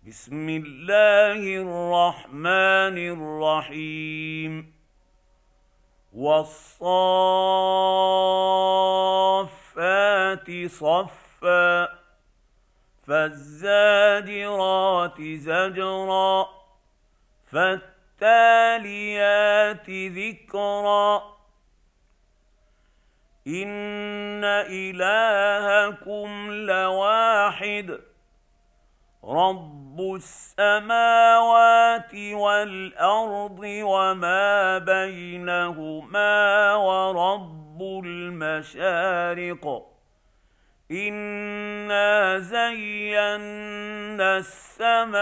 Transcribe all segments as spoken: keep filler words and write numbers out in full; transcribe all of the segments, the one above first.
بسم الله الرحمن الرحيم والصافات صفا فالزاجرات زجرا فالتاليات ذكرا إن إلهكم لواحد رب السماوات والأرض وما بينهما ورب المشارق إنا زينا السماء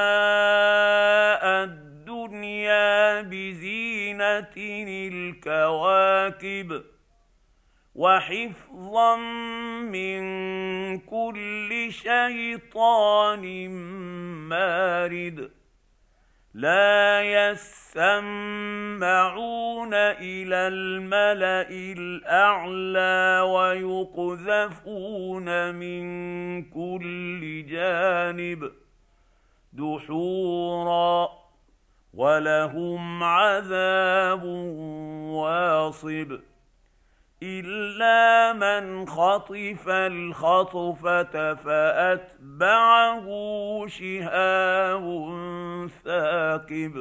الدنيا بزينة الكواكب وحفظا من كل شيطان مارد لا يسمعون إلى الملأ الأعلى ويقذفون من كل جانب دحورا ولهم عذاب واصب إلا من خطف الخطفة فأتبعه شهاب ثاقب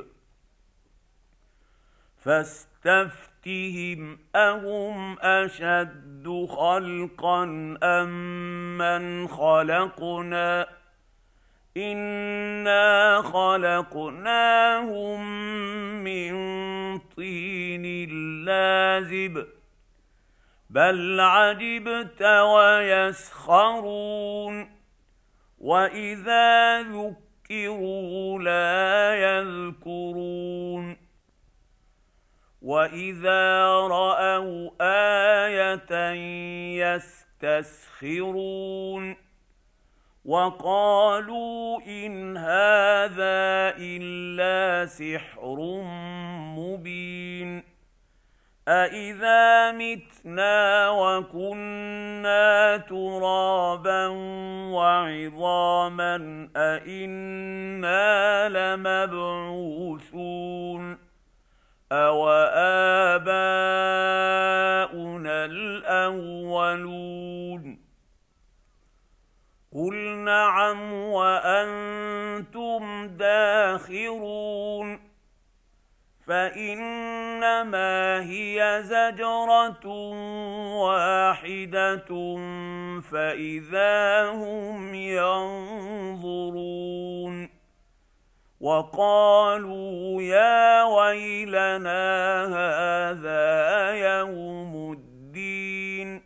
فاستفتهم أهم أشد خلقا أم من خلقنا إنا خلقناهم من طين لازب بل عجبت ويسخرون وإذا ذكروا لا يذكرون وإذا رأوا آية يستسخرون وقالوا إن هذا إلا سحر مبين أإذا متنا وكنا ترابا وعظاما أإنا لمبعوثون أوآباؤنا الأولون قل نعم وأنتم داخرون فإنما هي زجرة واحدة فإذا هم ينظرون وقالوا يا ويلنا هذا يوم الدين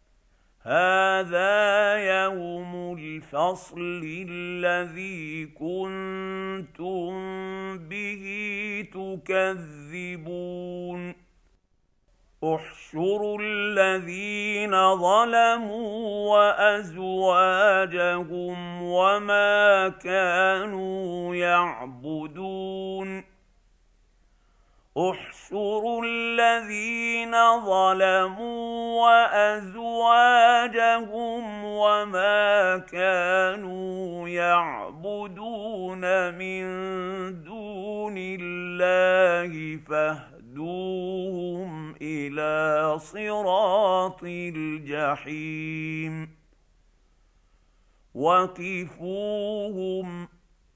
هذا يوم الفصل الذي كنتم به تكذبون احشروا الذين ظلموا وأزواجهم وما كانوا يعبدون احشروا الذين ظلموا وأزواجهم وما كانوا يعبدون من دون الله فاهدوهم إلى صراط الجحيم وقفوهم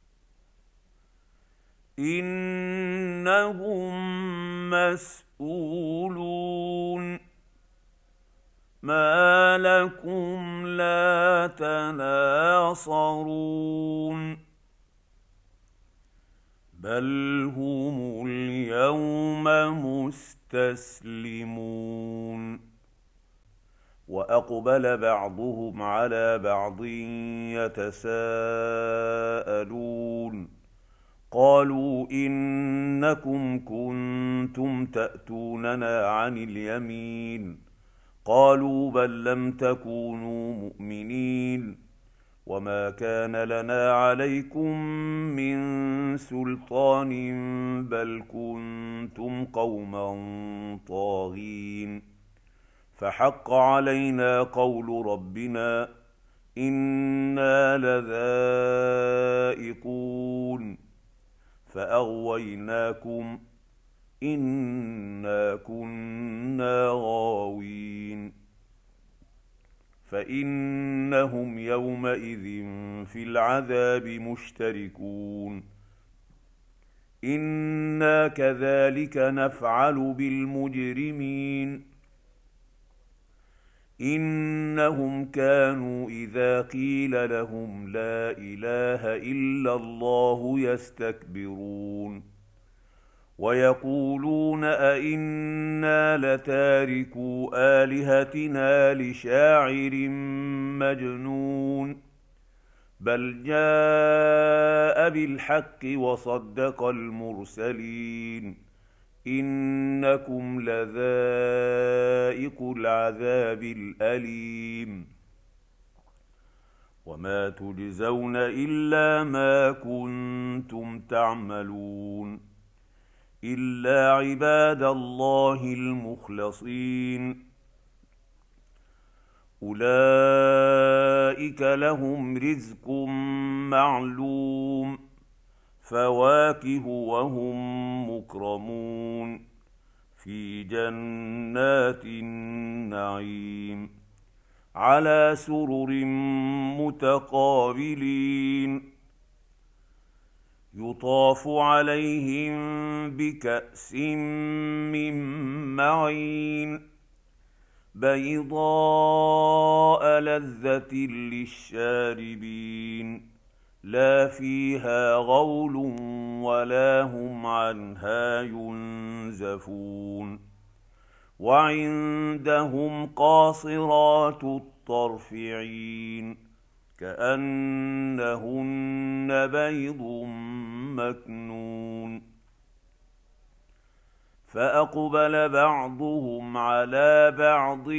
إنهم مسؤولون ما لكم لا تناصرون بل هم اليوم مستسلمون وأقبل بعضهم على بعض يتساءلون قالوا إنكم كنتم تأتوننا عن اليمين قالوا بل لم تكونوا مؤمنين وما كان لنا عليكم من سلطان بل كنتم قوما طاغين فحق علينا قول ربنا إنا لذائقون فاغويناكم انا كنا غاوين فانهم يومئذ في العذاب مشتركون انا كذلك نفعل بالمجرمين انهم كانوا اذا قيل لهم لا اله الا الله يستكبرون ويقولون أئنا لتاركو آلهتنا لشاعر مجنون بل جاء بالحق وصدق المرسلين إنكم لذائقو العذاب الأليم وما تجزون إلا ما كنتم تعملون إلا عباد الله المخلصين أولئك لهم رزق معلوم فواكه وهم مكرمون في جنات النعيم على سرر متقابلين يطاف عليهم بكأس من معين بيضاء لذة للشاربين لا فيها غول ولا هم عنها ينزفون وعندهم قاصرات الطرف عين كأنهن بيض مكنون فأقبل بعضهم على بعض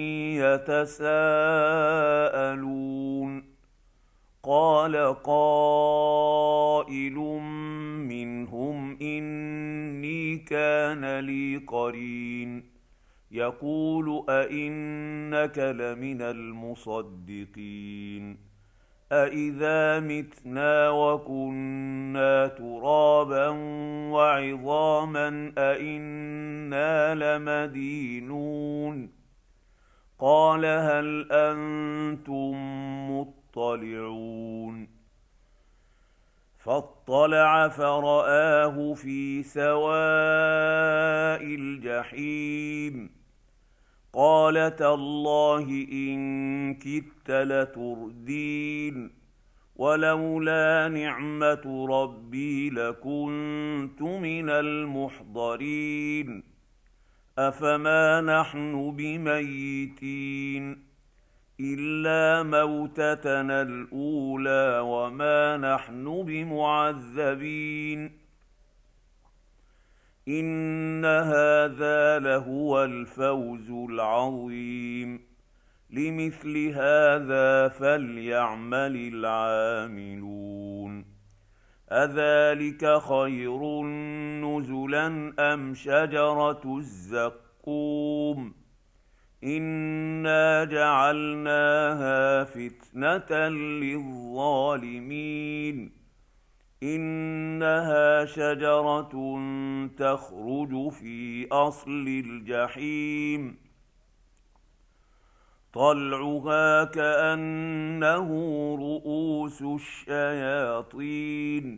يتساءلون قال قائل منهم إني كان لي قرين يقول أئنك لمن المصدقين أإذا متنا وكنا ترابا وعظاما أإنا لمدينون قال هل أنتم مطلعون فاطلع فرآه في سواء الجحيم قال تالله إن كدت لتردين ولولا نعمة ربي لكنت من المحضرين أفما نحن بميتين إلا موتتنا الأولى وما نحن بمعذبين إن هذا لهو الفوز العظيم لمثل هذا فليعمل العاملون أذلك خير نزلا أم شجرة الزقوم إنا جعلناها فتنة للظالمين إنها شجرة تخرج في أصل الجحيم طلعها كأنه رؤوس الشياطين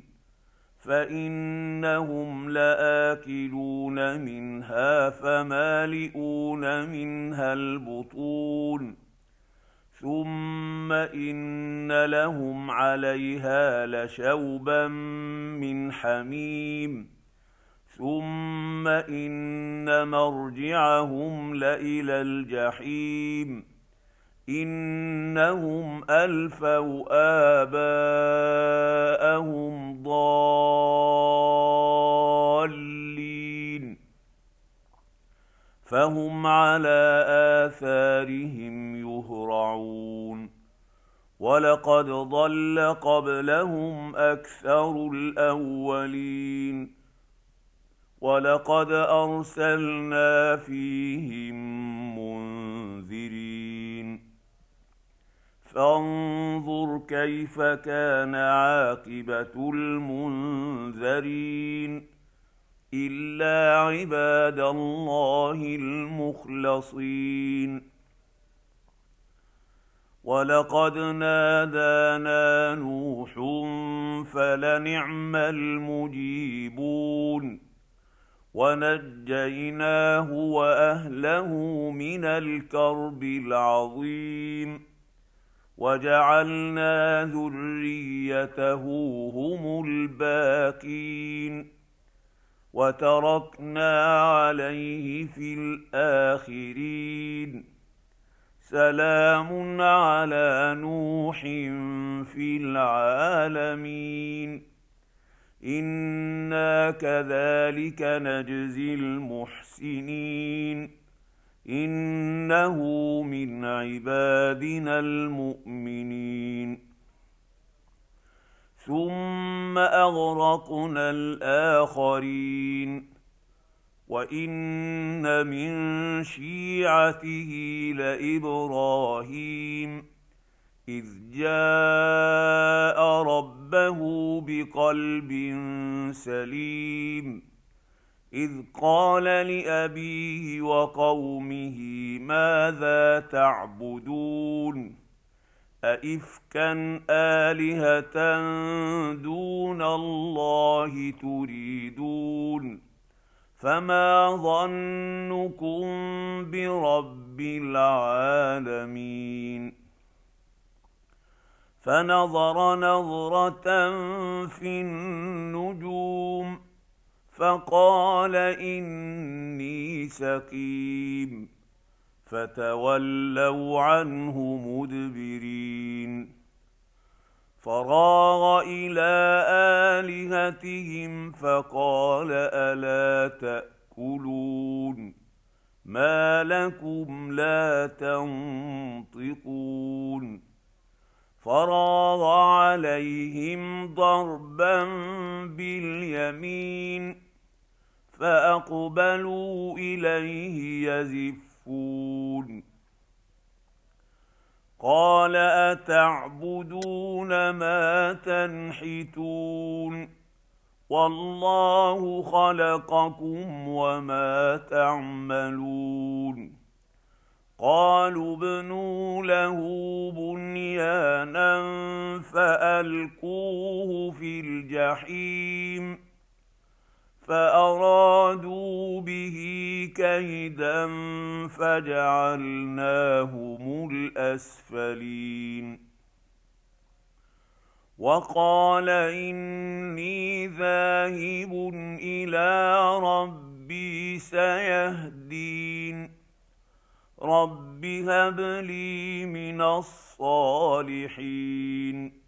فإنهم لآكلون منها فمالئون منها البطون ثم إن لهم عليها لشوبا من حميم ثم إن مرجعهم لإلى الجحيم إنهم ألفوا آباءهم ضالين فهم على آثارهم يهرعون ولقد ضل قبلهم أكثر الأولين ولقد أرسلنا فيهم منذرين فانظر كيف كان عاقبة المنذرين إلا عباد الله المخلصين. ولقد نادانا نوح فلنعم المجيبون ونجيناه وأهله من الكرب العظيم وجعلنا ذريته هم الباقين وتركنا عليه في الآخرين سلام على نوح في العالمين إنا كذلك نجزي المحسنين إنه من عبادنا المؤمنين. ثم أغرقنا الآخرين وإن من شيعته لإبراهيم إذ جاء ربه بقلب سليم إذ قال لأبيه وقومه ماذا تعبدون أئفكا آلهة دون الله تريدون فما ظنكم برب العالمين. فنظر نظرة في النجوم فقال إني سقيم فتولوا عنه مدبرين. فراغ إلى آلهتهم فقال ألا تأكلون ما لكم لا تنطقون. فراغ عليهم ضربا باليمين فأقبلوا إليه يزفون. قال أتعبدون ما تنحتون والله خلقكم وما تعملون. قالوا ابنوا له بنيانا فألقوه في الجحيم فأرادوا به كيدا فجعلناهم الأسفلين. وقال إني ذاهب إلى ربي سيهدين رب هب لي من الصالحين.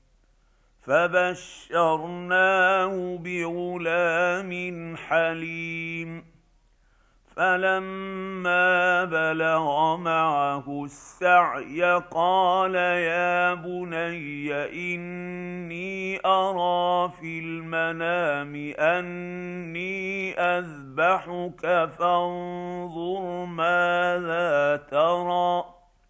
فبشرناه بغلام حليم فلما بلغ معه السعي قال يا بني إني أرى في المنام أني أذبحك فانظر ماذا ترى.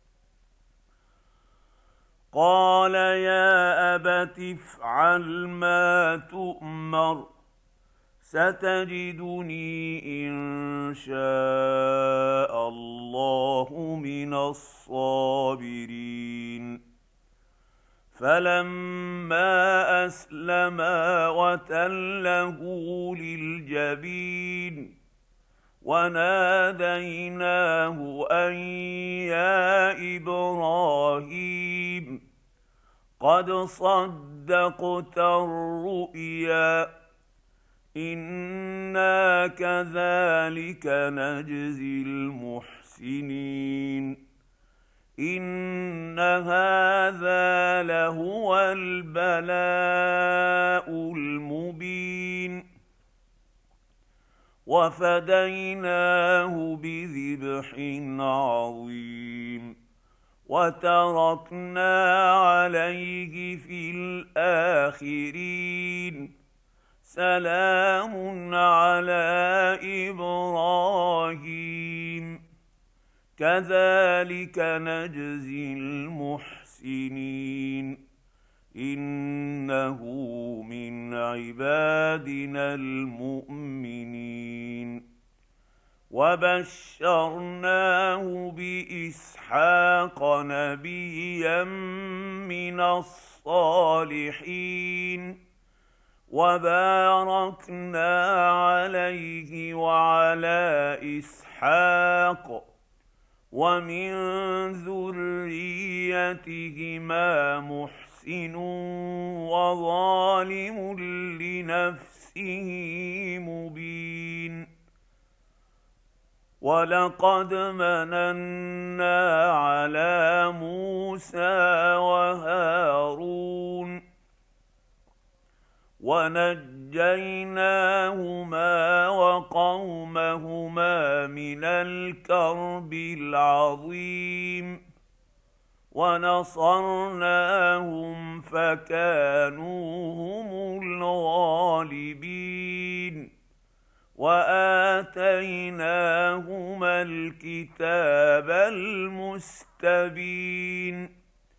قال يا أبت افعل ما تؤمر ستجدني إن شاء الله من الصابرين. فلما أسلما وتله للجبين وناديناه أن يا إبراهيم قد صدقت الرؤيا إنا كذلك نجزي المحسنين. إن هذا لهو البلاء المبين. وفديناه بذبح عظيم وتركنا عليه في الآخرين سلام على إبراهيم كذلك نجزي المحسنين. المحسنين إنه من عبادنا المؤمنين وبشرناه بإسحاق نبيا من الصالحين وباركنا عليه وعلى إسحاق ومن ذريتهما محسن وظالم لنفسه مبين ولقد مننا على موسى وهارون ونجيناهما وقومهما من الكرب العظيم ونصرناهم فكانوا هم الغالبين وآتيناهما الكتاب المستبين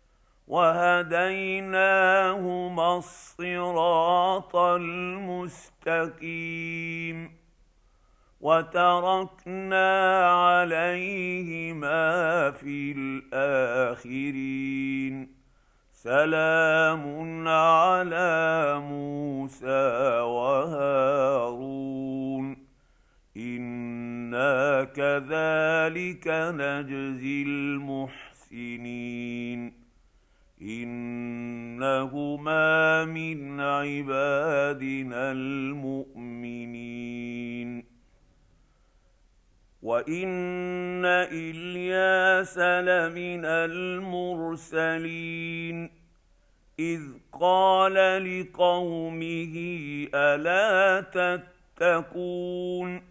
وهديناهما الصراط المستقيم وتركنا عليهما في الآخرين سلام على موسى وهارون إنا كذلك نجزي المحسنين إنهما من عبادنا المؤمنين وإن إلياس لمن المرسلين إذ قال لقومه ألا تتقون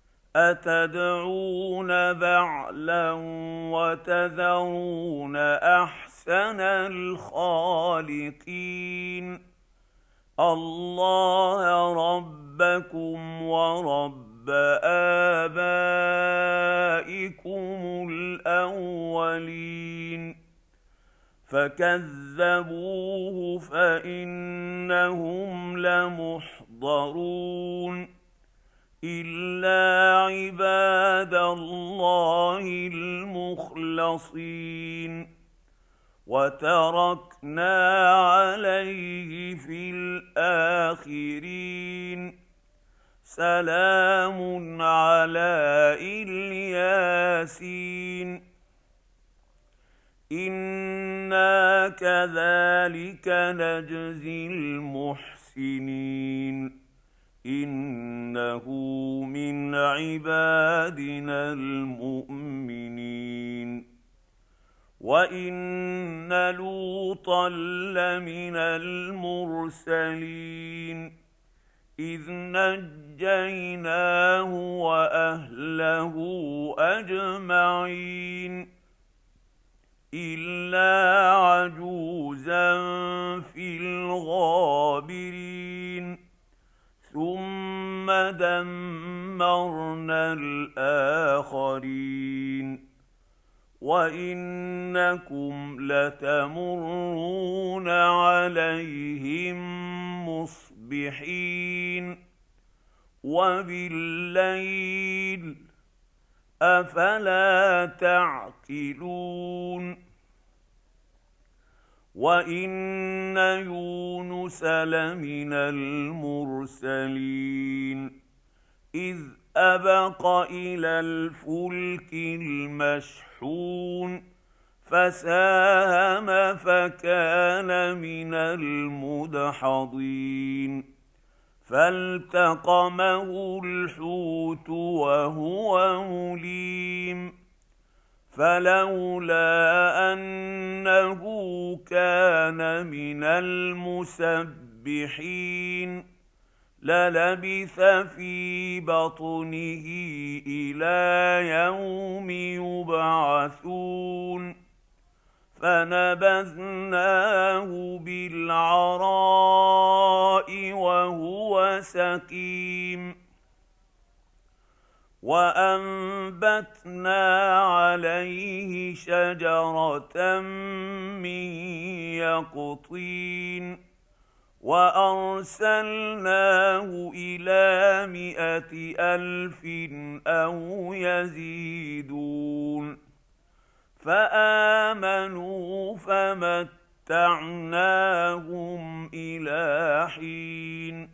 أتدعون بعلا وتذرون أحسن الخالقين الله ربكم ورب آبائكم الأولين فكذبوه فإنهم لمحضرون إلا عباد الله المخلصين وتركنا عليه في الآخرين سلام على الياسين إنا كذلك نجزي المحسنين إنه من عبادنا المؤمنين وإن لوطا لمن المرسلين إذ نجيناه وأهله أجمعين إلا عجوزا في الغابرين ثم دمرنا الآخرين وإنكم لتمرون عليهم مصبحين وبالليل أفلا تعقلون وإن يونس لمن المرسلين إذ أبق إلى الفلك المشحون فساهم فكان من المدحضين فالتقمه الحوت وهو مليم فلولا أنه كان من المسبحين للبث في بطنه إلى يوم يبعثون فنبذناه بالعراء وهو سقيم وأنبتنا عليه شجرة من يقطين وأرسلناه إلى مائة ألف أو يزيدون فآمنوا فمتعناهم إلى حين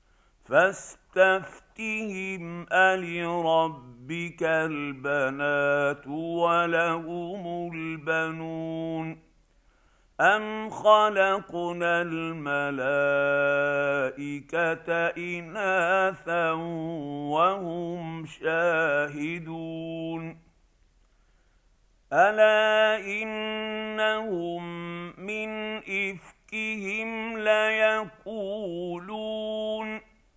فاستفتهم ألربك البنات ولهم البنون أم خلقنا الملائكة إناثا وهم شاهدون ألا إنهم من إفكهم ليقولون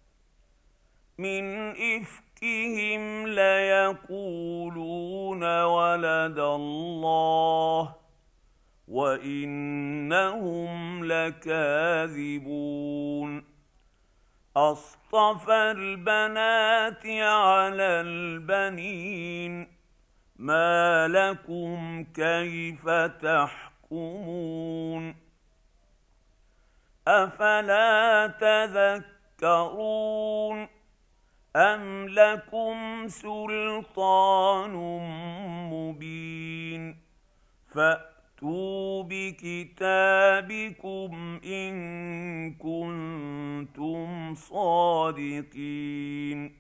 من إفكهم ليقولون ولد الله وإنهم لكاذبون أصطفى البنات على البنين ما لكم كيف تحكمون أفلا تذكرون أم لكم سلطان مبين فأتوا بكتابكم إن كنتم صادقين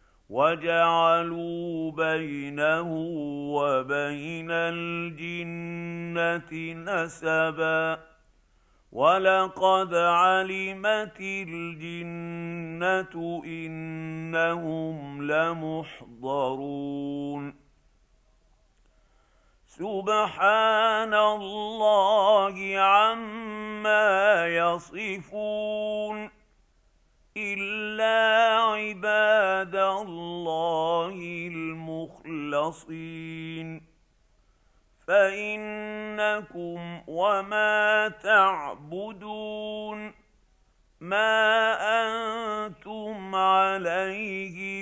وجعلوا بينه وبين الجنة نسبا ولقد علمت الجنة إنهم لمحضرون سبحان الله عما يصفون إلا عباد الله المخلصين فإنكم وما تعبدون ما أنتم عليه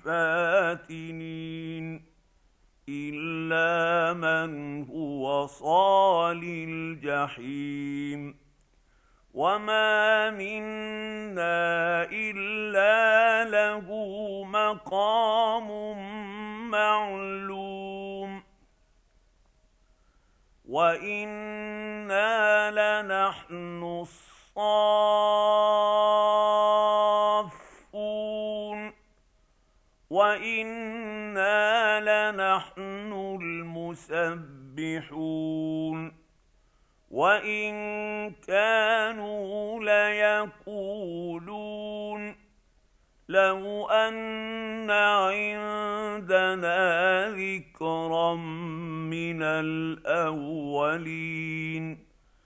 بفاتنين إلا من هو صال الجحيم وما منا إلا له مقام معلوم وإنا لنحن الصافون وإنا لنحن المسبحون وإن كانوا ليقولون لو أن عندنا ذكرا من الأولين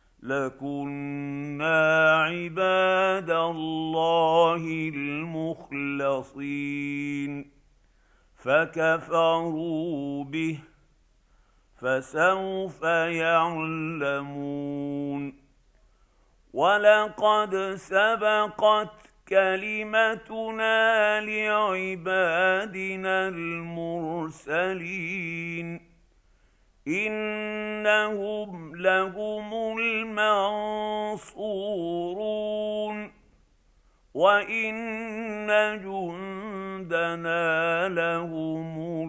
لكنا عباد الله المخلصين فكفروا به فسوف يعلمون ولقد سبقت كلمتنا لعبادنا المرسلين إنهم لهم المنصورون وإن جندنا لهم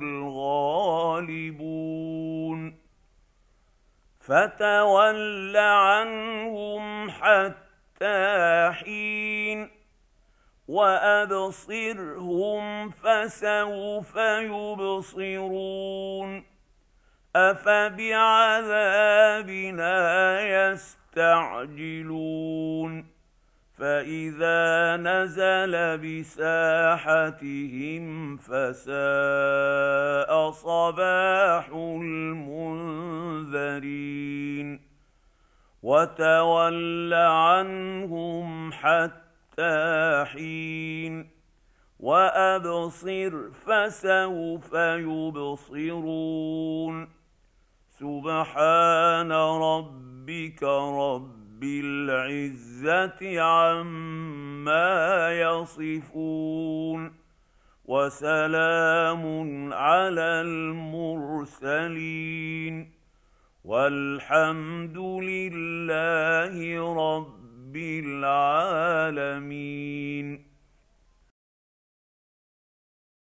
الغالبون فتول عنهم حتى حين وأبصرهم فسوف يبصرون أفبعذابنا يستعجلون فإذا نزل بساحتهم فساء صباح المنذرين وتول عنهم حتى حين وأبصر فسوف يبصرون سبحان ربك رب العزة عما يصفون وسلام على المرسلين والحمد لله رب العالمين.